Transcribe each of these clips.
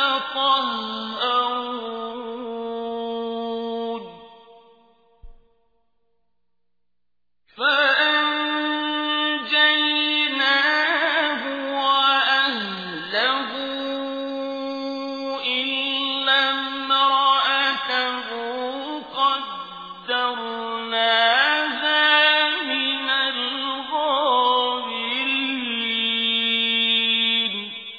يتطهرون فأنجيناه وأهله إلا امرأته قدرناها من الغابرين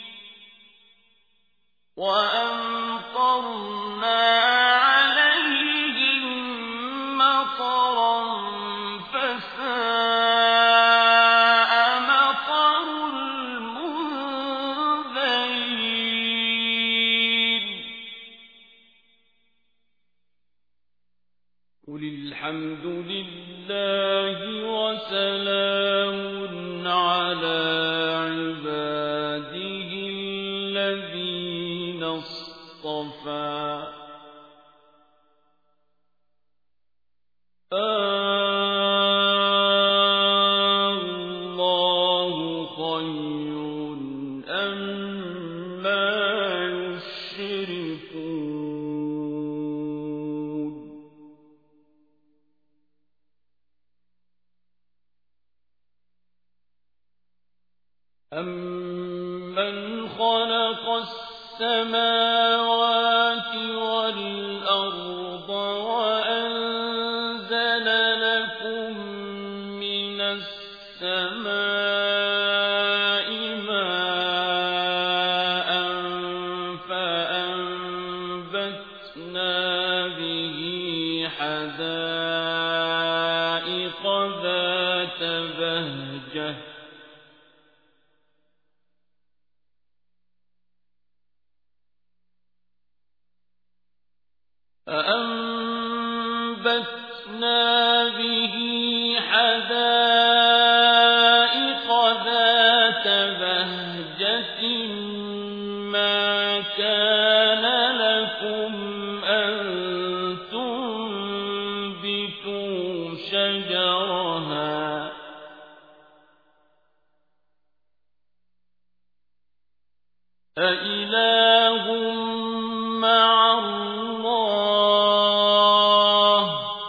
وأمطرنا عليهم مطرا فساء مطر المنذرين قل الحمد لله وسلام على عباده الذين اصطفى الله خير أما يشركون أَمَّنْ خَلَقَ السَّمَاوَاتِ وَالْأَرْضَ وَأَنزَلَ لَكُم مِّنَ السَّمَاءِ مَاءً فَأَنبَتْنَا بِهِ حَدَائِقَ ذَاتَ بَهْجَةٍ مَا كَانَ لَكُمْ أَن تُنبِتُوا شَجَرَهَا أَإِلَٰهٌ مَّعَ اللَّهِ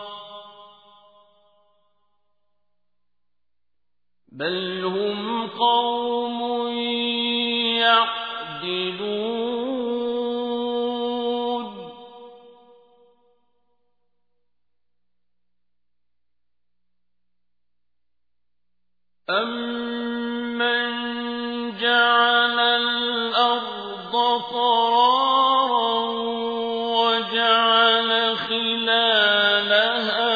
بَلْ هُمْ قَوْمٌ يَعْدِلُونَ أَمَّنْ جَعَلَ الْأَرْضَ قَرَارًا وَجَعَلَ خِلَالَهَا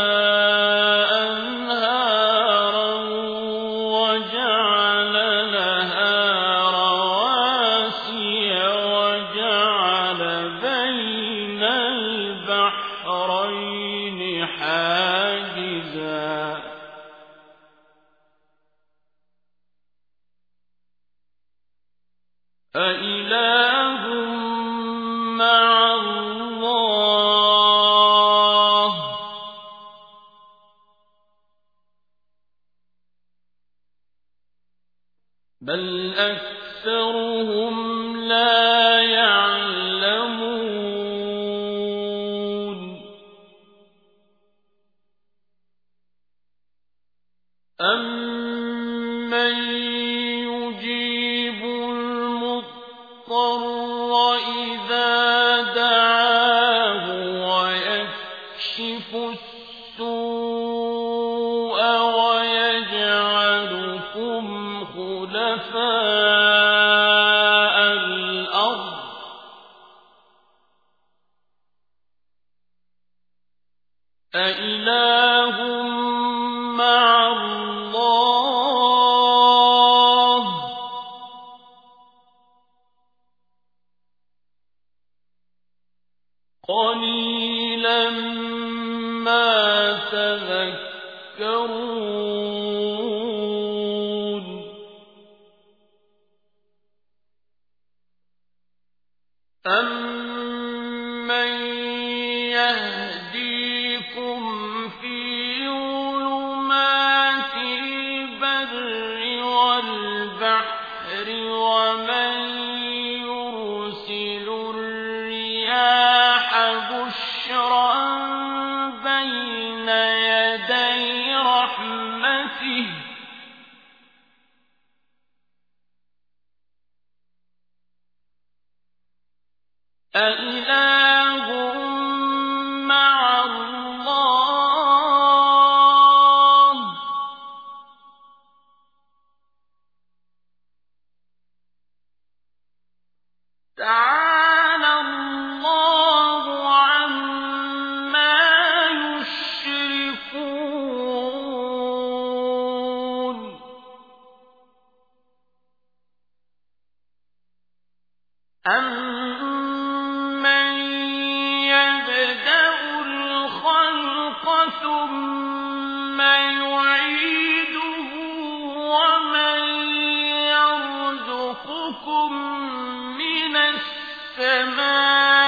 أَنْهَارًا وَجَعَلَ لَهَا رَوَاسِيَ وَجَعَلَ بَيْنَ الْبَحْرَيْنِ حَاجِزًا أَإِلَٰهٌ مَّعَ اللَّهِ بَلْ أَكْثَرُهُمْ لَا يَعْلَمُونَ أَمَّن يُجِيبُ الْمُضْطَرَّ إِذَا دَعَاهُ وَيَكْشِفُ السُّوءَ وَيَجْعَلُكُمْ خُلَفَاءَ الْأَرْضِ أَإِلَٰهٌ مَّعَ اللَّهِ قَلِيلًا مَّا تَذَكَّرُونَ أَمَّن يَهْدِيكُمْ فِي ظُلُمَاتِ الْبَرِّ وَالْبَحْرِ وَمَن يُرْسِلُ أإله مع الله تعالى الله عما يشركون أَمَّن يَبْدَأُ الْخَلْقَ ثُمَّ يُعِيدُهُ وَمَن يَرْزُقُكُم مِّنَ السَّمَاءِ